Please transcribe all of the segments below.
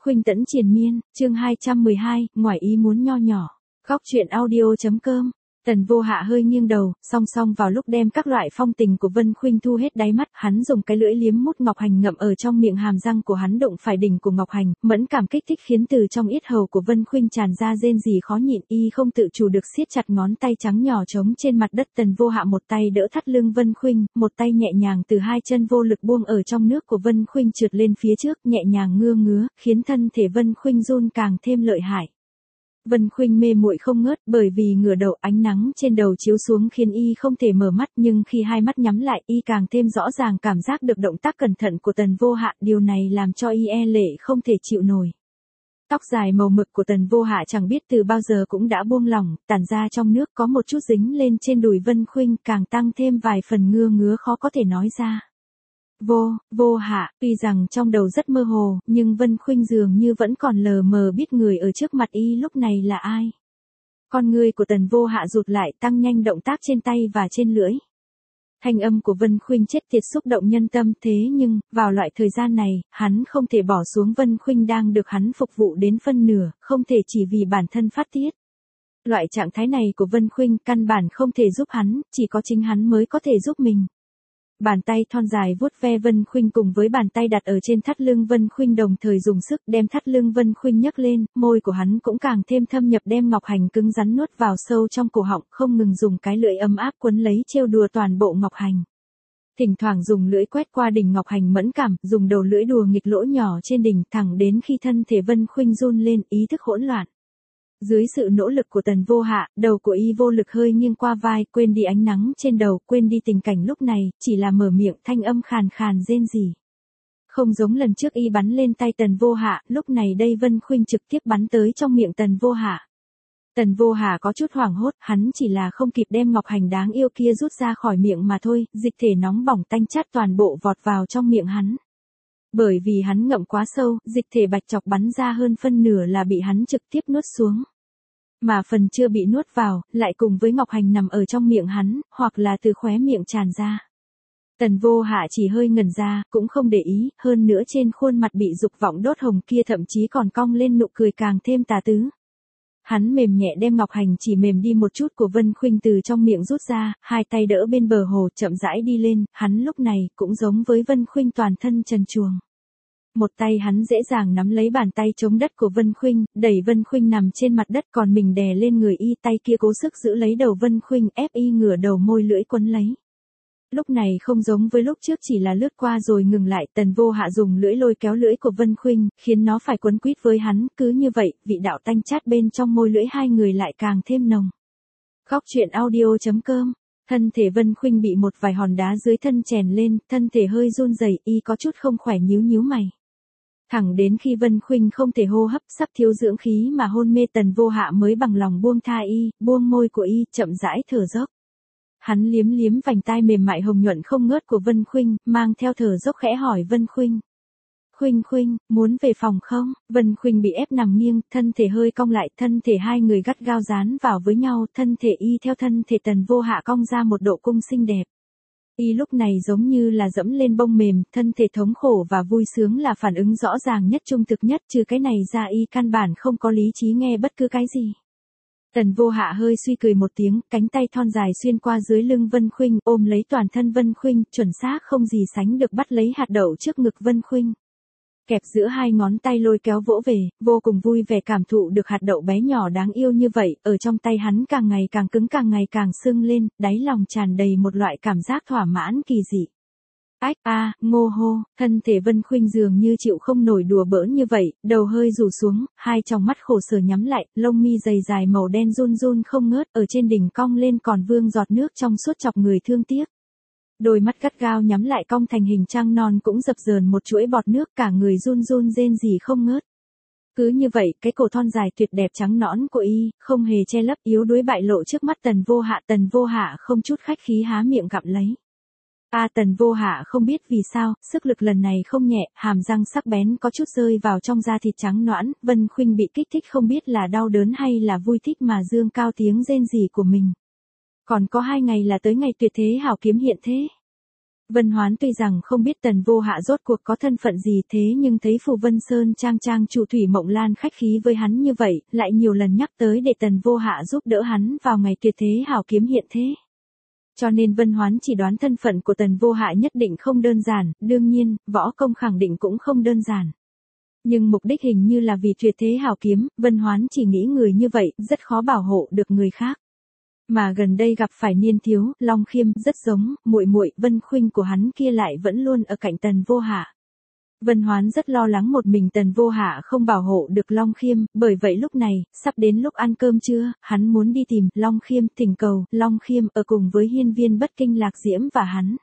Khuynh Tẫn triền miên, chương 212, ngoài ý muốn nho nhỏ. Góc truyện audio.com. Tần Vô Hạ hơi nghiêng đầu, song song vào lúc đem các loại phong tình của Vân Khuynh thu hết đáy mắt, hắn dùng cái lưỡi liếm mút ngọc hành ngậm ở trong miệng, hàm răng của hắn đụng phải đỉnh của ngọc hành, mẫn cảm kích thích khiến từ trong yết hầu của Vân Khuynh tràn ra rên rỉ khó nhịn, y không tự chủ được siết chặt ngón tay trắng nhỏ trống trên mặt đất. Tần Vô Hạ một tay đỡ thắt lưng Vân Khuynh, một tay nhẹ nhàng từ hai chân vô lực buông ở trong nước của Vân Khuynh trượt lên phía trước, nhẹ nhàng ngứa, khiến thân thể Vân Khuynh run càng thêm lợi hại. Vân Khuynh mê muội không ngớt, bởi vì ngửa đầu, ánh nắng trên đầu chiếu xuống khiến y không thể mở mắt, nhưng khi hai mắt nhắm lại, y càng thêm rõ ràng cảm giác được động tác cẩn thận của Tần Vô Hạ, điều này làm cho y e lệ không thể chịu nổi. Tóc dài màu mực của Tần Vô Hạ chẳng biết từ bao giờ cũng đã buông lỏng, tản ra trong nước, có một chút dính lên trên đùi Vân Khuynh, càng tăng thêm vài phần ngứa khó có thể nói ra. Vô Hạ, tuy rằng trong đầu rất mơ hồ, nhưng Vân Khuynh dường như vẫn còn lờ mờ biết người ở trước mặt y lúc này là ai. Con ngươi của Tần Vô Hạ rụt lại, tăng nhanh động tác trên tay và trên lưỡi. Thanh âm của Vân Khuynh chết tiệt xúc động nhân tâm, thế nhưng, vào loại thời gian này, hắn không thể bỏ xuống Vân Khuynh đang được hắn phục vụ đến phân nửa, không thể chỉ vì bản thân phát tiết. Loại trạng thái này của Vân Khuynh căn bản không thể giúp hắn, chỉ có chính hắn mới có thể giúp mình. Bàn tay thon dài vuốt ve Vân Khuynh cùng với bàn tay đặt ở trên thắt lưng Vân Khuynh đồng thời dùng sức đem thắt lưng Vân Khuynh nhấc lên, môi của hắn cũng càng thêm thâm nhập đem ngọc hành cứng rắn nuốt vào sâu trong cổ họng, không ngừng dùng cái lưỡi ấm áp quấn lấy trêu đùa toàn bộ ngọc hành. Thỉnh thoảng dùng lưỡi quét qua đỉnh ngọc hành mẫn cảm, dùng đầu lưỡi đùa nghịch lỗ nhỏ trên đỉnh, thẳng đến khi thân thể Vân Khuynh run lên, ý thức hỗn loạn. Dưới sự nỗ lực của Tần Vô Hạ, đầu của y vô lực hơi nghiêng qua vai, quên đi ánh nắng trên đầu, quên đi tình cảnh lúc này, chỉ là mở miệng thanh âm khàn khàn rên rỉ. Không giống lần trước y bắn lên tay Tần Vô Hạ, lúc này đây Vân Khuynh trực tiếp bắn tới trong miệng Tần Vô Hạ. Tần Vô Hạ có chút hoảng hốt, hắn chỉ là không kịp đem ngọc hành đáng yêu kia rút ra khỏi miệng mà thôi, dịch thể nóng bỏng tanh chát toàn bộ vọt vào trong miệng hắn. Bởi vì hắn ngậm quá sâu, dịch thể bạch chọc bắn ra hơn phân nửa là bị hắn trực tiếp nuốt xuống. Mà phần chưa bị nuốt vào, lại cùng với ngọc hành nằm ở trong miệng hắn, hoặc là từ khóe miệng tràn ra. Tần Vô Hạ chỉ hơi ngẩn ra, cũng không để ý, hơn nữa trên khuôn mặt bị dục vọng đốt hồng kia thậm chí còn cong lên nụ cười càng thêm tà tứ. Hắn mềm nhẹ đem ngọc hành chỉ mềm đi một chút của Vân Khuynh từ trong miệng rút ra, hai tay đỡ bên bờ hồ chậm rãi đi lên, hắn lúc này cũng giống với Vân Khuynh toàn thân trần truồng. Một tay hắn dễ dàng nắm lấy bàn tay chống đất của Vân Khuynh, đẩy Vân Khuynh nằm trên mặt đất, còn mình đè lên người y, tay kia cố sức giữ lấy đầu Vân Khuynh, ép y ngửa đầu, môi lưỡi quấn lấy. Lúc này không giống với lúc trước chỉ là lướt qua rồi ngừng lại, Tần Vô Hạ dùng lưỡi lôi kéo lưỡi của Vân Khuynh, khiến nó phải quấn quýt với hắn, cứ như vậy, vị đạo tanh chát bên trong môi lưỡi hai người lại càng thêm nồng. Góc truyện audio.com. Thân thể Vân Khuynh bị một vài hòn đá dưới thân chèn lên, thân thể hơi run rẩy, y có chút không khỏe nhíu mày. Thẳng đến khi Vân Khuynh không thể hô hấp, sắp thiếu dưỡng khí mà hôn mê, Tần Vô Hạ mới bằng lòng buông tha y, buông môi của y, chậm rãi thở dốc. Hắn liếm vành tai mềm mại hồng nhuận không ngớt của Vân Khuynh, mang theo thở dốc khẽ hỏi Vân Khuynh. Khuynh, muốn về phòng không? Vân Khuynh bị ép nằm nghiêng, thân thể hơi cong lại, thân thể hai người gắt gao dán vào với nhau, thân thể y theo thân thể Tần Vô Hạ cong ra một độ cung xinh đẹp. Y lúc này giống như là dẫm lên bông mềm, thân thể thống khổ và vui sướng là phản ứng rõ ràng nhất, trung thực nhất, trừ cái này ra y căn bản không có lý trí nghe bất cứ cái gì. Tần Vô Hạ hơi suy cười một tiếng, cánh tay thon dài xuyên qua dưới lưng Vân Khuynh, ôm lấy toàn thân Vân Khuynh, chuẩn xác không gì sánh được bắt lấy hạt đậu trước ngực Vân Khuynh. Kẹp giữa hai ngón tay lôi kéo vỗ về, vô cùng vui vẻ cảm thụ được hạt đậu bé nhỏ đáng yêu như vậy, ở trong tay hắn càng ngày càng cứng, càng ngày càng sưng lên, đáy lòng tràn đầy một loại cảm giác thỏa mãn kỳ dị. Ách ngô hô, thân thể Vân Khuynh dường như chịu không nổi đùa bỡn như vậy, đầu hơi rủ xuống, hai tròng mắt khổ sở nhắm lại, lông mi dày dài màu đen run không ngớt, ở trên đỉnh cong lên còn vương giọt nước trong suốt chọc người thương tiếc. Đôi mắt gắt gao nhắm lại cong thành hình trăng non cũng dập dờn một chuỗi bọt nước, cả người run rên rỉ không ngớt. Cứ như vậy, cái cổ thon dài tuyệt đẹp trắng nõn của y, không hề che lấp, yếu đuối bại lộ trước mắt Tần Vô Hạ không chút khách khí há miệng gặm lấy. Tần Vô Hạ không biết vì sao, sức lực lần này không nhẹ, hàm răng sắc bén có chút rơi vào trong da thịt trắng nõn, Vân Khuynh bị kích thích không biết là đau đớn hay là vui thích mà dương cao tiếng rên rỉ của mình. Còn có 2 ngày là tới ngày tuyệt thế hảo kiếm hiện thế. Vân Hoán tuy rằng không biết Tần Vô Hạ rốt cuộc có thân phận gì thế nhưng thấy Phù Vân Sơn trang chủ Thủy Mộng Lan khách khí với hắn như vậy, lại nhiều lần nhắc tới để Tần Vô Hạ giúp đỡ hắn vào ngày tuyệt thế hảo kiếm hiện thế. Cho nên Vân Hoán chỉ đoán thân phận của Tần Vô Hạ nhất định không đơn giản, đương nhiên, võ công khẳng định cũng không đơn giản. Nhưng mục đích hình như là vì tuyệt thế hảo kiếm, Vân Hoán chỉ nghĩ người như vậy, rất khó bảo hộ được người khác. Mà gần đây gặp phải Niên Thiếu, Long Khiêm, rất giống, muội muội Vân Khuynh của hắn kia lại vẫn luôn ở cạnh Tần Vô Hạ. Vân Hoán rất lo lắng một mình Tần Vô Hạ không bảo hộ được Long Khiêm, bởi vậy lúc này, sắp đến lúc ăn cơm trưa, hắn muốn đi tìm Long Khiêm, thỉnh cầu Long Khiêm ở cùng với hiên viên Bất Kinh Lạc Diễm và hắn.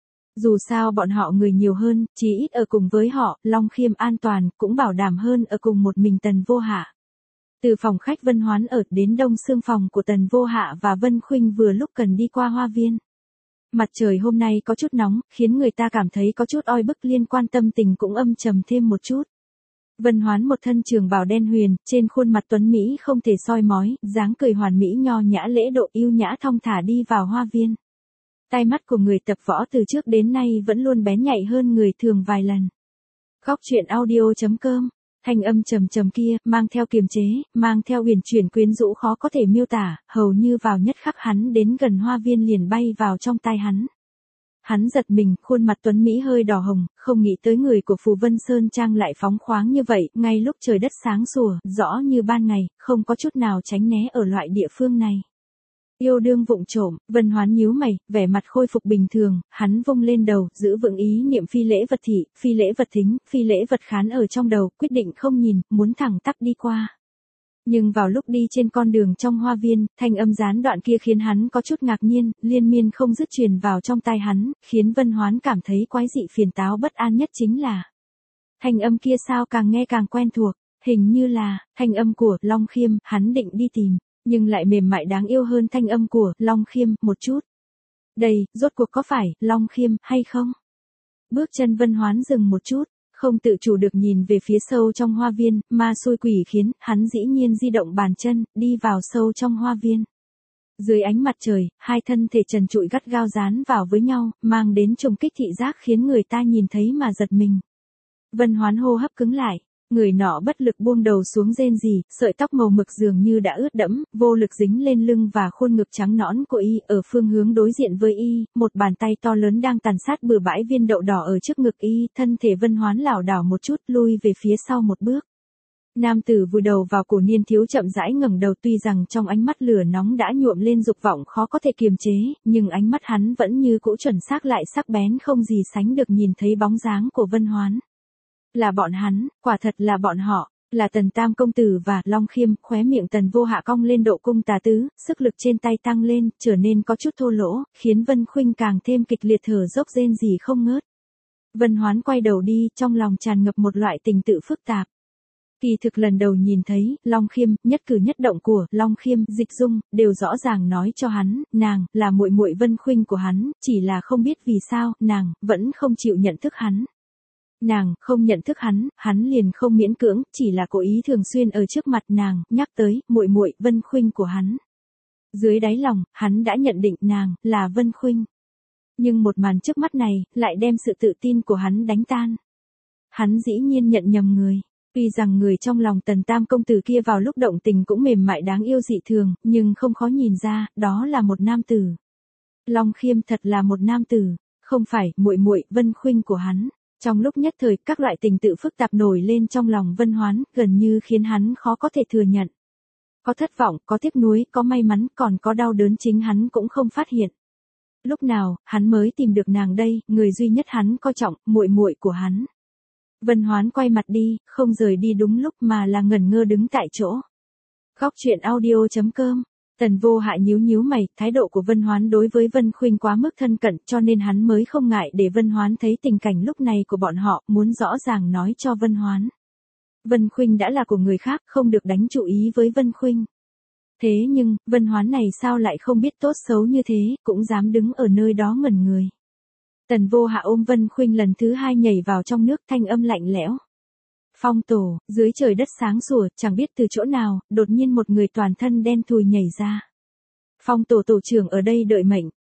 Dù sao bọn họ người nhiều hơn, chí ít ở cùng với họ, Long Khiêm an toàn, cũng bảo đảm hơn ở cùng một mình Tần Vô Hạ. Từ phòng khách Vân Hoán ở đến đông xương phòng của Tần Vô Hạ và Vân Khuynh vừa lúc cần đi qua hoa viên. Mặt trời hôm nay có chút nóng, khiến người ta cảm thấy có chút oi bức, liên quan tâm tình cũng âm trầm thêm một chút. Vân Hoán một thân trường bào đen huyền, trên khuôn mặt tuấn Mỹ không thể soi mói, dáng cười hoàn mỹ nho nhã lễ độ yêu nhã thong thả đi vào hoa viên. Tai mắt của người tập võ từ trước đến nay vẫn luôn bén nhạy hơn người thường vài lần. Góc truyện audio.com, thanh âm trầm trầm kia, mang theo kiềm chế, mang theo huyền chuyển quyến rũ khó có thể miêu tả, hầu như vào nhất khắc hắn đến gần hoa viên liền bay vào trong tai hắn. Hắn giật mình, khuôn mặt tuấn Mỹ hơi đỏ hồng, không nghĩ tới người của Phù Vân Sơn Trang lại phóng khoáng như vậy, ngay lúc trời đất sáng sủa, rõ như ban ngày, không có chút nào tránh né ở loại địa phương này. Yêu đương vụng trộm, Vân Hoán nhíu mày, vẻ mặt khôi phục bình thường, hắn vung lên đầu, giữ vững ý niệm phi lễ vật thị, phi lễ vật thính, phi lễ vật khán ở trong đầu, quyết định không nhìn, muốn thẳng tắp đi qua. Nhưng vào lúc đi trên con đường trong hoa viên, thanh âm gián đoạn kia khiến hắn có chút ngạc nhiên, liên miên không dứt truyền vào trong tai hắn, khiến Vân Hoán cảm thấy quái dị phiền táo bất an nhất chính là thanh âm kia sao càng nghe càng quen thuộc, hình như là thanh âm của Long Khiêm, hắn định đi tìm, nhưng lại mềm mại đáng yêu hơn thanh âm của Long Khiêm một chút. Đây, rốt cuộc có phải Long Khiêm hay không? Bước chân Vân Hoán dừng một chút, không tự chủ được nhìn về phía sâu trong hoa viên, ma xui quỷ khiến, hắn dĩ nhiên di động bàn chân, đi vào sâu trong hoa viên. Dưới ánh mặt trời, hai thân thể trần trụi gắt gao dán vào với nhau, mang đến trùng kích thị giác khiến người ta nhìn thấy mà giật mình. Vân Hoán hô hấp cứng lại, người nọ bất lực buông đầu xuống rên rỉ, sợi tóc màu mực dường như đã ướt đẫm, vô lực dính lên lưng và khuôn ngực trắng nõn của y, ở phương hướng đối diện với y, một bàn tay to lớn đang tàn sát bừa bãi viên đậu đỏ ở trước ngực y, thân thể Vân Hoán lảo đảo một chút, lui về phía sau một bước. Nam tử vùi đầu vào cổ Niên Thiếu chậm rãi ngẩng đầu, tuy rằng trong ánh mắt lửa nóng đã nhuộm lên dục vọng khó có thể kiềm chế, nhưng ánh mắt hắn vẫn như cũ chuẩn xác lại sắc bén không gì sánh được, nhìn thấy bóng dáng của Vân Hoán. Là bọn hắn, quả thật là bọn họ, là Tần Tam công tử và Long Khiêm, khóe miệng Tần Vô Hạ cong lên độ cung tà tứ, sức lực trên tay tăng lên, trở nên có chút thô lỗ, khiến Vân Khuynh càng thêm kịch liệt thở dốc rên rỉ không ngớt. Vân Hoán quay đầu đi, trong lòng tràn ngập một loại tình tự phức tạp. Kỳ thực lần đầu nhìn thấy Long Khiêm, nhất cử nhất động của Long Khiêm, Dịch Dung đều rõ ràng nói cho hắn, nàng là muội muội Vân Khuynh của hắn, chỉ là không biết vì sao nàng vẫn không chịu nhận thức hắn. Nàng không nhận thức hắn liền không miễn cưỡng, chỉ là cố ý thường xuyên ở trước mặt nàng nhắc tới muội muội Vân Khuynh của hắn. Dưới đáy lòng, hắn đã nhận định nàng là Vân Khuynh. Nhưng một màn trước mắt này lại đem sự tự tin của hắn đánh tan. Hắn dĩ nhiên nhận nhầm người. Tuy rằng người trong lòng Tần Tam công tử kia vào lúc động tình cũng mềm mại đáng yêu dị thường, nhưng không khó nhìn ra, đó là một nam tử. Long Khiêm thật là một nam tử, không phải muội muội Vân Khuynh của hắn. Trong lúc nhất thời, các loại tình tự phức tạp nổi lên trong lòng Vân Hoán, gần như khiến hắn khó có thể thừa nhận. Có thất vọng, có tiếc nuối, có may mắn, còn có đau đớn chính hắn cũng không phát hiện. Lúc nào, hắn mới tìm được nàng đây, người duy nhất hắn coi trọng, muội muội của hắn. Vân Hoán quay mặt đi, không rời đi đúng lúc mà là ngẩn ngơ đứng tại chỗ. Góc truyện audio.com, Tần Vô Hạ nhíu mày, thái độ của Vân Hoán đối với Vân Khuynh quá mức thân cận, cho nên hắn mới không ngại để Vân Hoán thấy tình cảnh lúc này của bọn họ, muốn rõ ràng nói cho Vân Hoán. Vân Khuynh đã là của người khác, không được đánh chú ý với Vân Khuynh. Thế nhưng, Vân Hoán này sao lại không biết tốt xấu như thế, cũng dám đứng ở nơi đó ngẩn người. Tần Vô Hạ ôm Vân Khuynh lần thứ hai nhảy vào trong nước, thanh âm lạnh lẽo. Phong tổ, dưới trời đất sáng sủa, chẳng biết từ chỗ nào, đột nhiên một người toàn thân đen thùi nhảy ra. Phong tổ tổ trưởng ở đây đợi mệnh,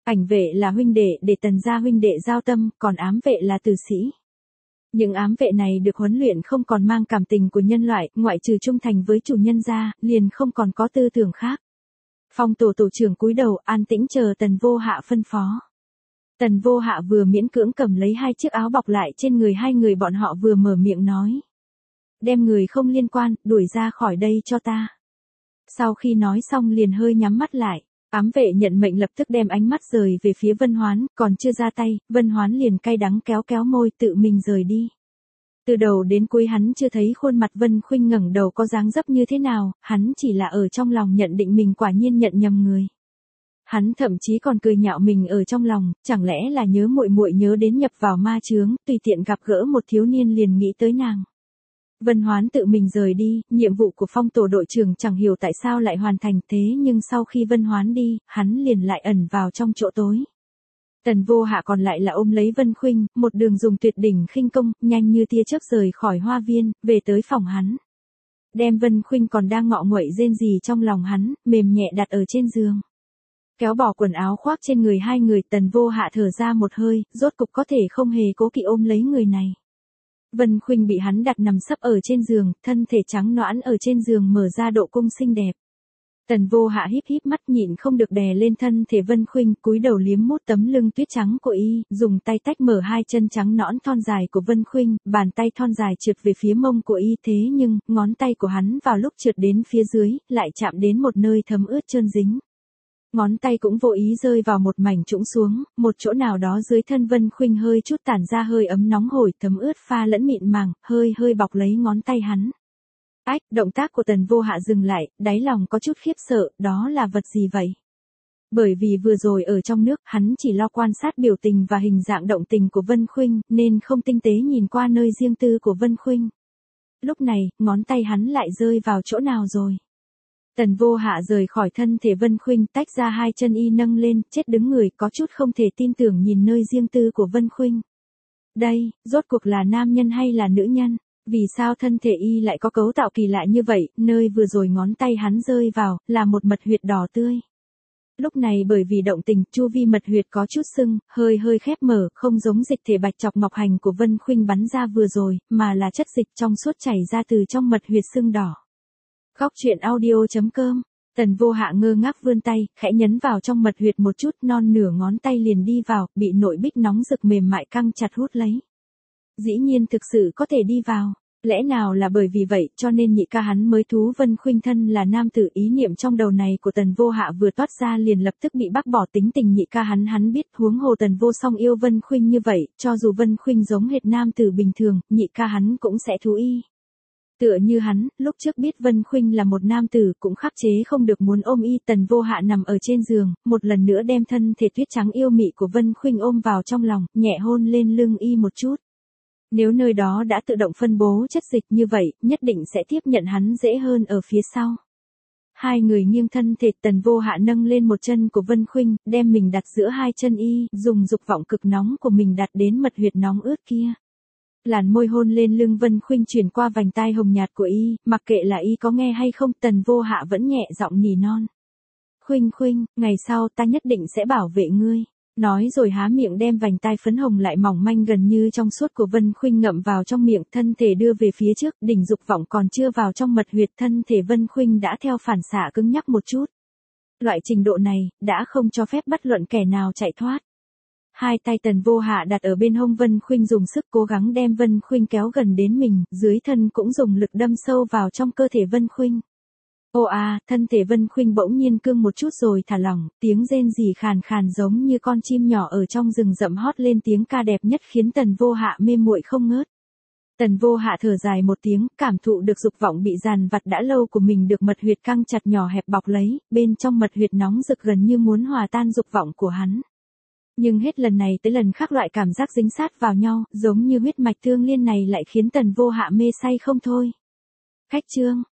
Ảnh vệ là huynh đệ để Tần gia huynh đệ giao tâm, còn ám vệ là tử sĩ. Những ám vệ này được huấn luyện không còn mang cảm tình của nhân loại, ngoại trừ trung thành với chủ nhân ra, liền không còn có tư tưởng khác. Phong tổ trưởng cúi đầu an tĩnh chờ Tần Vô Hạ phân phó. Tần Vô Hạ vừa miễn cưỡng cầm lấy 2 chiếc áo bọc lại trên người 2 người bọn họ vừa mở miệng nói. Đem người không liên quan, đuổi ra khỏi đây cho ta. Sau khi nói xong liền hơi nhắm mắt lại. Ám vệ nhận mệnh lập tức đem ánh mắt rời về phía Vân Hoán, còn chưa ra tay, Vân Hoán liền cay đắng kéo kéo môi tự mình rời đi. Từ đầu đến cuối hắn chưa thấy khuôn mặt Vân Khuynh ngẩng đầu có dáng dấp như thế nào, hắn chỉ là ở trong lòng nhận định mình quả nhiên nhận nhầm người. Hắn thậm chí còn cười nhạo mình ở trong lòng, chẳng lẽ là nhớ muội muội nhớ đến nhập vào ma chướng, tùy tiện gặp gỡ một thiếu niên liền nghĩ tới nàng. Vân Hoán tự mình rời đi, nhiệm vụ của phong tổ đội trưởng chẳng hiểu tại sao lại hoàn thành thế nhưng sau khi Vân Hoán đi, hắn liền lại ẩn vào trong chỗ tối. Tần Vô Hạ còn lại là ôm lấy Vân Khuynh, một đường dùng tuyệt đỉnh khinh công, nhanh như tia chớp rời khỏi hoa viên, về tới phòng hắn. Đem Vân Khuynh còn đang ngọ nguậy rên rỉ trong lòng hắn, mềm nhẹ đặt ở trên giường. Kéo bỏ quần áo khoác trên người 2 người, Tần Vô Hạ thở ra một hơi, rốt cục có thể không hề cố kỵ ôm lấy người này. Vân Khuynh bị hắn đặt nằm sấp ở trên giường, thân thể trắng nõn ở trên giường mở ra độ cung xinh đẹp. Tần Vô Hạ híp híp mắt nhịn không được đè lên thân thể Vân Khuynh, cúi đầu liếm mút tấm lưng tuyết trắng của y, dùng tay tách mở 2 chân trắng nõn thon dài của Vân Khuynh, bàn tay thon dài trượt về phía mông của y, thế nhưng, ngón tay của hắn vào lúc trượt đến phía dưới, lại chạm đến một nơi thấm ướt trơn dính. Ngón tay cũng vô ý rơi vào một mảnh trũng xuống, một chỗ nào đó dưới thân Vân Khuynh hơi chút tản ra hơi ấm nóng hổi, thấm ướt pha lẫn mịn màng, hơi bọc lấy ngón tay hắn. Ách, động tác của Tần Vô Hạ dừng lại, đáy lòng có chút khiếp sợ, đó là vật gì vậy? Bởi vì vừa rồi ở trong nước, hắn chỉ lo quan sát biểu tình và hình dạng động tình của Vân Khuynh, nên không tinh tế nhìn qua nơi riêng tư của Vân Khuynh. Lúc này, ngón tay hắn lại rơi vào chỗ nào rồi? Tần Vô Hạ rời khỏi thân thể Vân Khuynh, tách ra 2 chân y nâng lên, chết đứng người, có chút không thể tin tưởng nhìn nơi riêng tư của Vân Khuynh. Đây, rốt cuộc là nam nhân hay là nữ nhân? Vì sao thân thể y lại có cấu tạo kỳ lạ như vậy, nơi vừa rồi ngón tay hắn rơi vào, là một mật huyệt đỏ tươi. Lúc này bởi vì động tình, chu vi mật huyệt có chút sưng, hơi khép mở, không giống dịch thể bạch chọc ngọc hành của Vân Khuynh bắn ra vừa rồi, mà là chất dịch trong suốt chảy ra từ trong mật huyệt sưng đỏ. Góc truyện audio.com. Tần Vô Hạ ngơ ngác vươn tay, khẽ nhấn vào trong mật huyệt một chút, non nửa ngón tay liền đi vào, bị nội bích nóng rực mềm mại căng chặt hút lấy. Dĩ nhiên thực sự có thể đi vào. Lẽ nào là bởi vì vậy cho nên nhị ca hắn mới thú Vân Khuynh thân là nam tử, ý niệm trong đầu này của Tần Vô Hạ vừa toát ra liền lập tức bị bác bỏ. Tính tình nhị ca hắn biết, huống hồ Tần Vô Song yêu Vân Khuynh như vậy, cho dù Vân Khuynh giống hệt nam tử bình thường, nhị ca hắn cũng sẽ thú y. Tựa như hắn, lúc trước biết Vân Khuynh là một nam tử cũng khắc chế không được muốn ôm y. Tần Vô Hạ nằm ở trên giường, một lần nữa đem thân thể tuyết trắng yêu mị của Vân Khuynh ôm vào trong lòng, nhẹ hôn lên lưng y một chút. Nếu nơi đó đã tự động phân bố chất dịch như vậy, nhất định sẽ tiếp nhận hắn dễ hơn ở phía sau. 2 người nghiêng thân thể, Tần Vô Hạ nâng lên một chân của Vân Khuynh, đem mình đặt giữa 2 chân y, dùng dục vọng cực nóng của mình đặt đến mật huyệt nóng ướt kia. Làn môi hôn lên lưng Vân Khuynh truyền qua vành tai hồng nhạt của y, mặc kệ là y có nghe hay không, Tần Vô Hạ vẫn nhẹ giọng nỉ non. Khuynh, ngày sau ta nhất định sẽ bảo vệ ngươi. Nói rồi há miệng đem vành tai phấn hồng lại mỏng manh gần như trong suốt của Vân Khuynh ngậm vào trong miệng, thân thể đưa về phía trước, đỉnh dục vọng còn chưa vào trong mật huyệt, thân thể Vân Khuynh đã theo phản xạ cứng nhắc một chút. Loại trình độ này, đã không cho phép bất luận kẻ nào chạy thoát. 2 tay Tần Vô Hạ đặt ở bên hông Vân Khuynh, dùng sức cố gắng đem Vân Khuynh kéo gần đến mình, dưới thân cũng dùng lực đâm sâu vào trong cơ thể Vân Khuynh. Ô à, thân thể Vân Khuynh bỗng nhiên cương một chút rồi thả lỏng, tiếng rên rỉ khàn khàn giống như con chim nhỏ ở trong rừng rậm hót lên tiếng ca đẹp nhất khiến Tần Vô Hạ mê muội không ngớt. Tần Vô Hạ thở dài một tiếng, cảm thụ được dục vọng bị dàn vặt đã lâu của mình được mật huyệt căng chặt nhỏ hẹp bọc lấy, bên trong mật huyệt nóng rực gần như muốn hòa tan dục vọng của hắn. Nhưng hết lần này tới lần khác loại cảm giác dính sát vào nhau, giống như huyết mạch tương liên này lại khiến Tần Vô Hạ mê say không thôi. Khách trương,